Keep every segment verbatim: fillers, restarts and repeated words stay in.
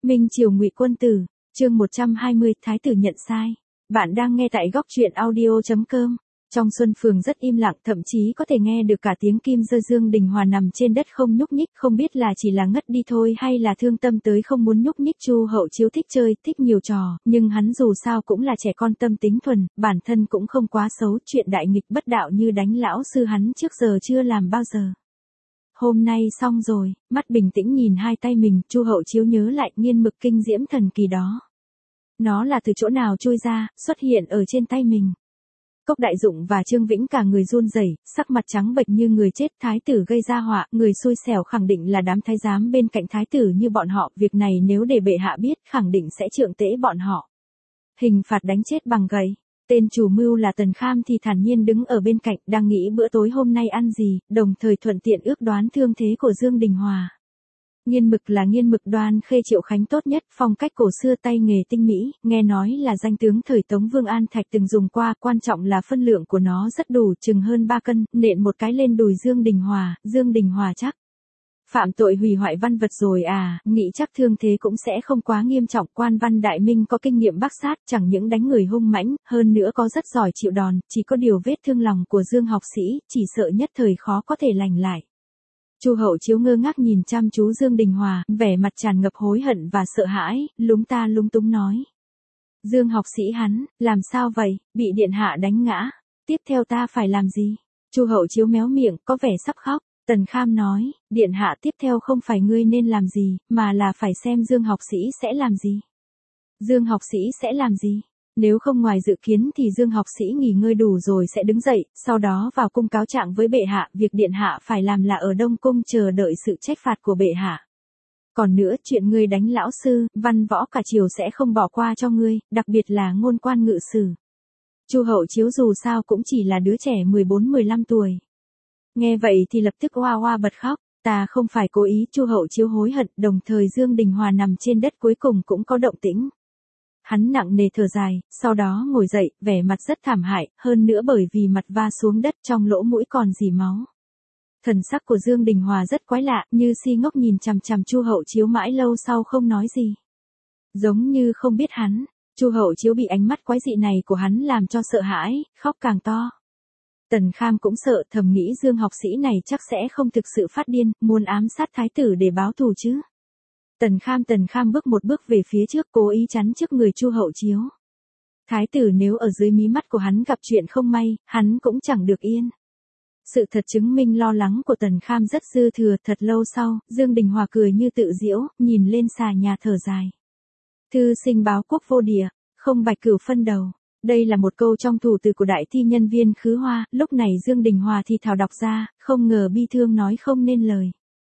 Minh Triều Ngụy Quân Tử, chương một trăm hai mươi, Thái tử nhận sai. Bạn đang nghe tại góc truyện audio chấm com. Trong Xuân Phường rất im lặng, thậm chí có thể nghe được cả tiếng kim rơi. Dương Đình Hòa nằm trên đất không nhúc nhích, không biết là chỉ là ngất đi thôi hay là thương tâm tới không muốn nhúc nhích. Chu Hậu Chiếu thích chơi, thích nhiều trò, nhưng hắn dù sao cũng là trẻ con tâm tính thuần, bản thân cũng không quá xấu, chuyện đại nghịch bất đạo như đánh lão sư hắn trước giờ chưa làm bao giờ. Hôm nay xong rồi, mắt bình tĩnh nhìn hai tay mình, Chu Hậu Chiếu nhớ lại nghiên mực kinh diễm thần kỳ đó. Nó là từ chỗ nào trôi ra, xuất hiện ở trên tay mình. Cốc Đại Dụng và Trương Vĩnh cả người run rẩy, sắc mặt trắng bệch như người chết. Thái tử gây ra họa, người xui xẻo khẳng định là đám thái giám bên cạnh thái tử như bọn họ, việc này nếu để bệ hạ biết, khẳng định sẽ trượng tễ bọn họ. Hình phạt đánh chết bằng gậy. Tên chủ mưu là Tần Kham thì thản nhiên đứng ở bên cạnh, đang nghĩ bữa tối hôm nay ăn gì, đồng thời thuận tiện ước đoán thương thế của Dương Đình Hòa. Nghiên mực là nghiên mực Đoan Khê Triệu Khánh tốt nhất, phong cách cổ xưa, tay nghề tinh mỹ, nghe nói là danh tướng thời Tống Vương An Thạch từng dùng qua, quan trọng là phân lượng của nó rất đủ, chừng hơn ba cân, nện một cái lên đùi Dương Đình Hòa, Dương Đình Hòa chắc phạm tội hủy hoại văn vật rồi à, nghĩ chắc thương thế cũng sẽ không quá nghiêm trọng. Quan văn đại minh có kinh nghiệm bác sát, chẳng những đánh người hung mãnh, hơn nữa có rất giỏi chịu đòn, chỉ có điều vết thương lòng của Dương học sĩ, chỉ sợ nhất thời khó có thể lành lại. Chu Hậu Chiếu ngơ ngác nhìn chăm chú Dương Đình Hòa, vẻ mặt tràn ngập hối hận và sợ hãi, lúng ta lúng túng nói. Dương học sĩ hắn, làm sao vậy, bị điện hạ đánh ngã, tiếp theo ta phải làm gì? Chu Hậu Chiếu méo miệng, có vẻ sắp khóc. Tần Kham nói, điện hạ tiếp theo không phải ngươi nên làm gì, mà là phải xem Dương học sĩ sẽ làm gì. Dương học sĩ sẽ làm gì? Nếu không ngoài dự kiến thì Dương học sĩ nghỉ ngơi đủ rồi sẽ đứng dậy, sau đó vào cung cáo trạng với bệ hạ, việc điện hạ phải làm là ở Đông Cung chờ đợi sự trách phạt của bệ hạ. Còn nữa, chuyện ngươi đánh lão sư, văn võ cả triều sẽ không bỏ qua cho ngươi, đặc biệt là ngôn quan ngự sử. Chu Hậu Chiếu dù sao cũng chỉ là đứa trẻ mười bốn mười lăm tuổi. Nghe vậy thì lập tức oa oa bật khóc, ta không phải cố ý. Chu Hậu Chiếu hối hận, đồng thời Dương Đình Hòa nằm trên đất cuối cùng cũng có động tĩnh. Hắn nặng nề thở dài, sau đó ngồi dậy, vẻ mặt rất thảm hại, hơn nữa bởi vì mặt va xuống đất trong lỗ mũi còn rỉ máu. Thần sắc của Dương Đình Hòa rất quái lạ, như si ngốc nhìn chằm chằm Chu Hậu Chiếu mãi lâu sau không nói gì. Giống như không biết hắn. Chu Hậu Chiếu bị ánh mắt quái dị này của hắn làm cho sợ hãi, khóc càng to. Tần Kham cũng sợ, thầm nghĩ Dương học sĩ này chắc sẽ không thực sự phát điên, muốn ám sát thái tử để báo thù chứ. Tần Kham Tần Kham bước một bước về phía trước, cố ý chắn trước người Chu Hậu Chiếu. Thái tử nếu ở dưới mí mắt của hắn gặp chuyện không may, hắn cũng chẳng được yên. Sự thật chứng minh lo lắng của Tần Kham rất dư thừa. Thật lâu sau, Dương Đình Hòa cười như tự giễu, nhìn lên xà nhà thở dài. Thư sinh báo quốc vô địa, không bạch cửu phân đầu. Đây là một câu trong thủ từ của đại thi nhân Viên Khứ Hoa, lúc này Dương Đình Hòa thì thào đọc ra, không ngờ bi thương nói không nên lời.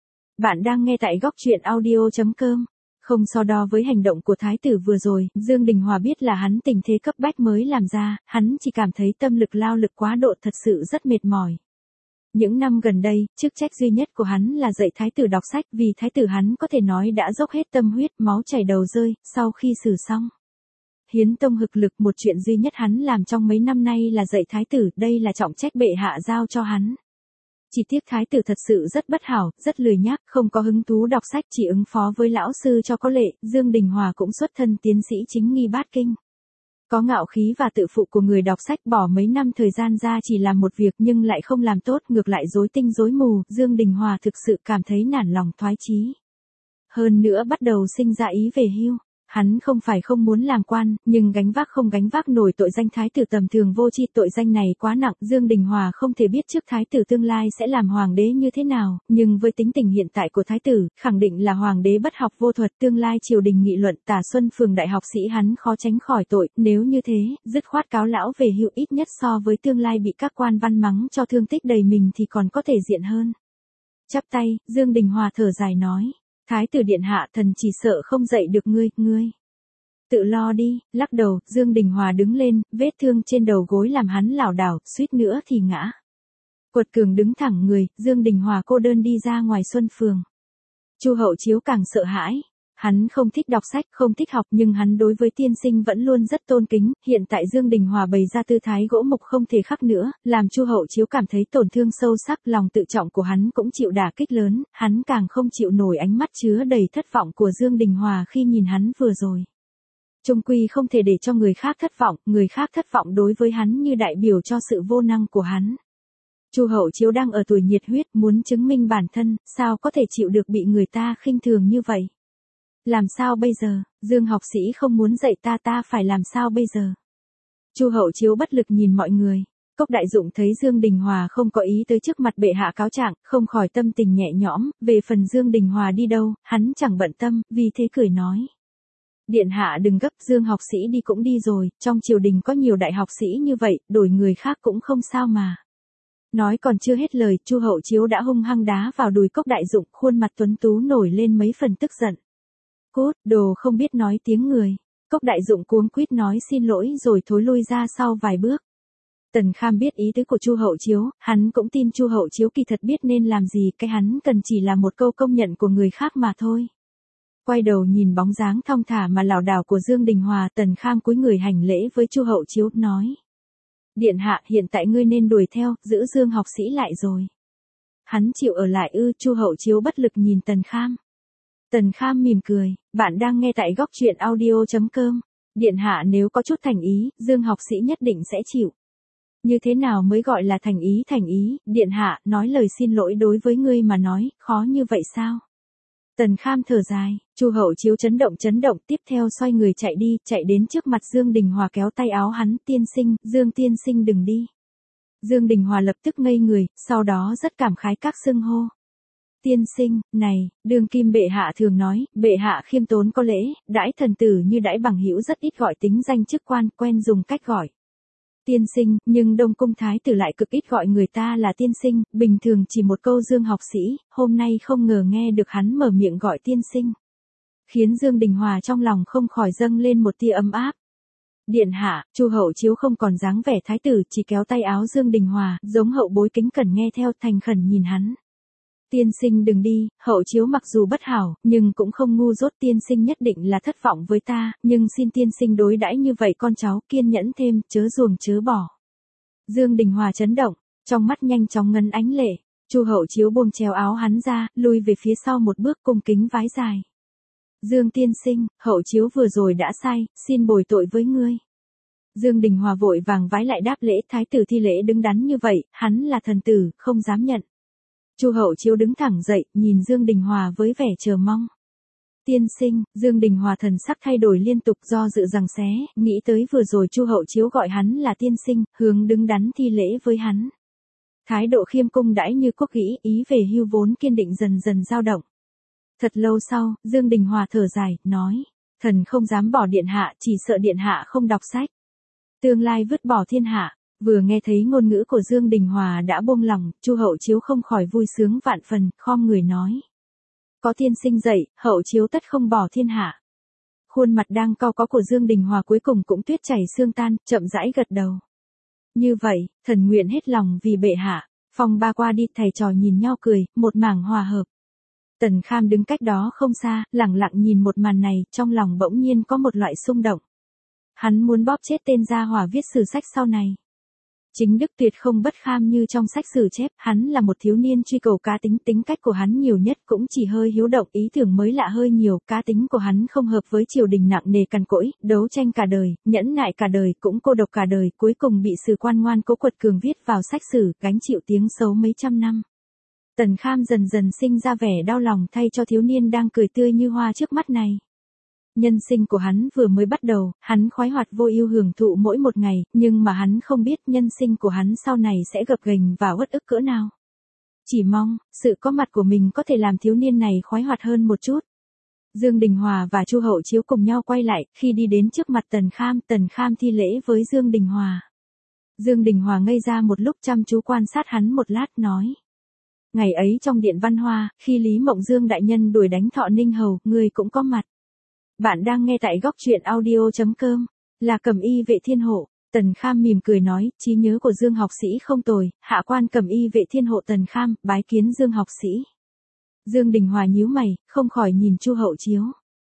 Bạn đang nghe tại góc truyện audio chấm com. Không so đo với hành động của thái tử vừa rồi, Dương Đình Hòa biết là hắn tình thế cấp bách mới làm ra, hắn chỉ cảm thấy tâm lực lao lực quá độ, thật sự rất mệt mỏi. Những năm gần đây, chức trách duy nhất của hắn là dạy thái tử đọc sách, vì thái tử hắn có thể nói đã dốc hết tâm huyết, máu chảy đầu rơi, sau khi xử xong. Hiến tông hực lực, một chuyện duy nhất hắn làm trong mấy năm nay là dạy thái tử, đây là trọng trách bệ hạ giao cho hắn. Chỉ tiếc thái tử thật sự rất bất hảo, rất lười nhác, không có hứng thú đọc sách, chỉ ứng phó với lão sư cho có lệ. Dương Đình Hòa cũng xuất thân tiến sĩ chính nghi bát kinh. Có ngạo khí và tự phụ của người đọc sách, bỏ mấy năm thời gian ra chỉ làm một việc nhưng lại không làm tốt, ngược lại rối tinh rối mù. Dương Đình Hòa thực sự cảm thấy nản lòng thoái chí. Hơn nữa bắt đầu sinh ra ý về hưu. Hắn không phải không muốn làm quan, nhưng gánh vác không gánh vác nổi tội danh thái tử tầm thường vô tri, tội danh này quá nặng. Dương Đình Hòa không thể biết trước thái tử tương lai sẽ làm hoàng đế như thế nào, nhưng với tính tình hiện tại của thái tử, khẳng định là hoàng đế bất học vô thuật, tương lai triều đình nghị luận, Tả Xuân Phường đại học sĩ hắn khó tránh khỏi tội. Nếu như thế, dứt khoát cáo lão về hưu, ít nhất so với tương lai bị các quan văn mắng cho thương tích đầy mình thì còn có thể diện hơn. Chắp tay, Dương Đình Hòa thở dài nói. Thái tử điện hạ, thần chỉ sợ không dạy được ngươi, ngươi tự lo đi. Lắc đầu, Dương Đình Hòa đứng lên, vết thương trên đầu gối làm hắn lảo đảo, suýt nữa thì ngã. Quật cường đứng thẳng người, Dương Đình Hòa cô đơn đi ra ngoài Xuân Phường. Chu Hậu Chiếu càng sợ hãi. Hắn không thích đọc sách, không thích học nhưng hắn đối với tiên sinh vẫn luôn rất tôn kính, hiện tại Dương Đình Hòa bày ra tư thái gỗ mục không thể khắc nữa, làm Chu Hậu Chiếu cảm thấy tổn thương sâu sắc, lòng tự trọng của hắn cũng chịu đả kích lớn, hắn càng không chịu nổi ánh mắt chứa đầy thất vọng của Dương Đình Hòa khi nhìn hắn vừa rồi. Chung quy không thể để cho người khác thất vọng, người khác thất vọng đối với hắn như đại biểu cho sự vô năng của hắn. Chu Hậu Chiếu đang ở tuổi nhiệt huyết, muốn chứng minh bản thân, sao có thể chịu được bị người ta khinh thường như vậy? Làm sao bây giờ, Dương học sĩ không muốn dạy ta ta phải làm sao bây giờ? Chu Hậu Chiếu bất lực nhìn mọi người. Cốc Đại Dụng thấy Dương Đình Hòa không có ý tới trước mặt bệ hạ cáo trạng, không khỏi tâm tình nhẹ nhõm, về phần Dương Đình Hòa đi đâu, hắn chẳng bận tâm, vì thế cười nói. Điện hạ đừng gấp, Dương học sĩ đi cũng đi rồi, trong triều đình có nhiều đại học sĩ như vậy, đổi người khác cũng không sao mà. Nói còn chưa hết lời, Chu Hậu Chiếu đã hung hăng đá vào đùi Cốc Đại Dụng, khuôn mặt tuấn tú nổi lên mấy phần tức giận. Cút, đồ không biết nói tiếng người. Cốc Đại Dụng cuống quýt nói xin lỗi rồi thối lui ra sau vài bước. Tần Kham biết ý tứ của Chu Hậu Chiếu, hắn cũng tin Chu Hậu Chiếu kỳ thật biết nên làm gì, cái hắn cần chỉ là một câu công nhận của người khác mà thôi. Quay đầu nhìn bóng dáng thong thả mà lảo đảo của Dương Đình Hòa, Tần Kham cúi người hành lễ với Chu Hậu Chiếu, nói. Điện hạ, hiện tại ngươi nên đuổi theo, giữ Dương học sĩ lại rồi. Hắn chịu ở lại ư? Chu Hậu Chiếu bất lực nhìn Tần Kham. Tần Kham mỉm cười, bạn đang nghe tại góc truyện audio chấm com. Điện hạ nếu có chút thành ý, Dương học sĩ nhất định sẽ chịu. Như thế nào mới gọi là thành ý? Thành ý, điện hạ, nói lời xin lỗi đối với ngươi mà nói, khó như vậy sao? Tần Kham thở dài, Chu Hậu Chiếu chấn động chấn động, tiếp theo xoay người chạy đi, chạy đến trước mặt Dương Đình Hòa kéo tay áo hắn, tiên sinh, Dương tiên sinh đừng đi. Dương Đình Hòa lập tức ngây người, sau đó rất cảm khái các xưng hô. Tiên sinh, này, đương kim bệ hạ thường nói, bệ hạ khiêm tốn có lễ, đãi thần tử như đãi bằng hữu, rất ít gọi tính danh chức quan, quen dùng cách gọi tiên sinh, nhưng Đông Cung thái tử lại cực ít gọi người ta là tiên sinh, bình thường chỉ một câu Dương học sĩ, hôm nay không ngờ nghe được hắn mở miệng gọi tiên sinh. Khiến Dương Đình Hòa trong lòng không khỏi dâng lên một tia ấm áp. Điện hạ, Chu Hậu Chiếu không còn dáng vẻ thái tử, chỉ kéo tay áo Dương Đình Hòa, giống hậu bối kính cẩn nghe theo, thành khẩn nhìn hắn. Tiên sinh đừng đi, Hậu Chiếu mặc dù bất hảo, nhưng cũng không ngu dốt, tiên sinh nhất định là thất vọng với ta, nhưng xin tiên sinh đối đãi như vậy con cháu, kiên nhẫn thêm, chớ ruồng chớ bỏ. Dương Đình Hòa chấn động, trong mắt nhanh chóng ngấn ánh lệ, Chu Hậu Chiếu buông chéo áo hắn ra, lui về phía sau một bước, cung kính vái dài. Dương tiên sinh, Hậu Chiếu vừa rồi đã sai, xin bồi tội với ngươi. Dương Đình Hòa vội vàng vái lại đáp lễ, thái tử thi lễ đứng đắn như vậy, hắn là thần tử, không dám nhận. Chu Hậu Chiếu đứng thẳng dậy, nhìn Dương Đình Hòa với vẻ chờ mong. Tiên sinh, Dương Đình Hòa thần sắc thay đổi liên tục, do dự rằng xé, nghĩ tới vừa rồi Chu Hậu Chiếu gọi hắn là tiên sinh, hướng đứng đắn thi lễ với hắn. Thái độ khiêm cung đãi như quốc kỹ, ý về hưu vốn kiên định dần dần dao động. Thật lâu sau, Dương Đình Hòa thở dài, nói, thần không dám bỏ điện hạ, chỉ sợ điện hạ không đọc sách. Tương lai vứt bỏ thiên hạ. Vừa nghe thấy ngôn ngữ của Dương Đình Hòa đã buông lòng, Chu Hậu Chiếu không khỏi vui sướng vạn phần, khom người nói. Có tiên sinh dạy, Hậu Chiếu tất không bỏ thiên hạ. Khuôn mặt đang cau có của Dương Đình Hòa cuối cùng cũng tuyết chảy xương tan, chậm rãi gật đầu. Như vậy, thần nguyện hết lòng vì bệ hạ. Phong ba qua đi, thầy trò nhìn nhau cười, một mảng hòa hợp. Tần Kham đứng cách đó không xa, lẳng lặng nhìn một màn này, trong lòng bỗng nhiên có một loại xung động. Hắn muốn bóp chết tên gia hỏa viết sử sách sau này. Chính đức tuyệt không bất kham như trong sách sử chép, hắn là một thiếu niên truy cầu cá tính, tính cách của hắn nhiều nhất cũng chỉ hơi hiếu động, ý tưởng mới lạ hơi nhiều, cá tính của hắn không hợp với triều đình nặng nề cằn cỗi, đấu tranh cả đời, nhẫn nại cả đời, cũng cô độc cả đời, cuối cùng bị sử quan ngoan cố quật cường viết vào sách sử, gánh chịu tiếng xấu mấy trăm năm. Tần Kham dần dần sinh ra vẻ đau lòng thay cho thiếu niên đang cười tươi như hoa trước mắt này. Nhân sinh của hắn vừa mới bắt đầu, hắn khoái hoạt vô ưu hưởng thụ mỗi một ngày, nhưng mà hắn không biết nhân sinh của hắn sau này sẽ gập ghềnh và uất ức cỡ nào. Chỉ mong, sự có mặt của mình có thể làm thiếu niên này khoái hoạt hơn một chút. Dương Đình Hòa và Chu Hậu Chiếu cùng nhau quay lại, khi đi đến trước mặt Tần Kham, Tần Kham thi lễ với Dương Đình Hòa. Dương Đình Hòa ngây ra một lúc chăm chú quan sát hắn một lát nói. Ngày ấy trong điện Văn Hoa, khi Lý Mộng Dương đại nhân đuổi đánh Thọ Ninh Hầu, người cũng có mặt. Bạn đang nghe tại góc truyện audio chấm com, là Cẩm Y vệ thiên hộ. Tần Kham mỉm cười nói, trí nhớ của Dương học sĩ không tồi, hạ quan Cẩm Y vệ thiên hộ Tần Kham, bái kiến Dương học sĩ. Dương Đình Hòa nhíu mày, không khỏi nhìn Chu Hậu Chiếu.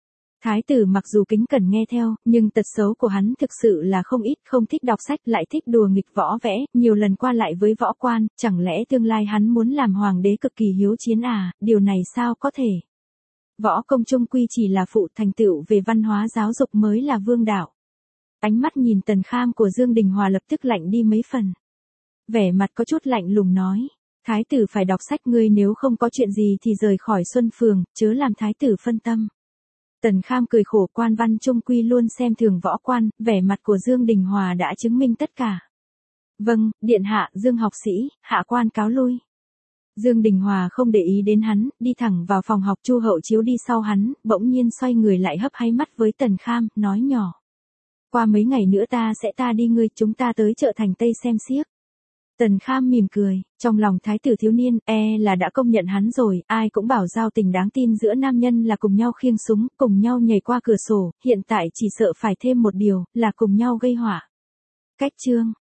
Thái tử mặc dù kính cẩn nghe theo, nhưng tật xấu của hắn thực sự là không ít, không thích đọc sách, lại thích đùa nghịch võ vẽ, nhiều lần qua lại với võ quan, chẳng lẽ tương lai hắn muốn làm hoàng đế cực kỳ hiếu chiến à, điều này sao có thể. Võ công chung quy chỉ là phụ, thành tựu về văn hóa giáo dục mới là vương đạo. Ánh mắt nhìn Tần Kham của Dương Đình Hòa lập tức lạnh đi mấy phần. Vẻ mặt có chút lạnh lùng nói, thái tử phải đọc sách, ngươi nếu không có chuyện gì thì rời khỏi Xuân Phường, chớ làm thái tử phân tâm. Tần Kham cười khổ, quan văn chung quy luôn xem thường võ quan, vẻ mặt của Dương Đình Hòa đã chứng minh tất cả. Vâng, điện hạ, Dương học sĩ, hạ quan cáo lui. Dương Đình Hòa không để ý đến hắn, đi thẳng vào phòng học. Chu Hậu Chiếu đi sau hắn, bỗng nhiên xoay người lại hấp háy mắt với Tần Kham, nói nhỏ. Qua mấy ngày nữa ta sẽ ta đi ngươi, chúng ta tới chợ Thành Tây xem xiếc. Tần Kham mỉm cười, trong lòng thái tử thiếu niên, e là đã công nhận hắn rồi, ai cũng bảo giao tình đáng tin giữa nam nhân là cùng nhau khiêng súng, cùng nhau nhảy qua cửa sổ, hiện tại chỉ sợ phải thêm một điều, là cùng nhau gây họa. Cách chương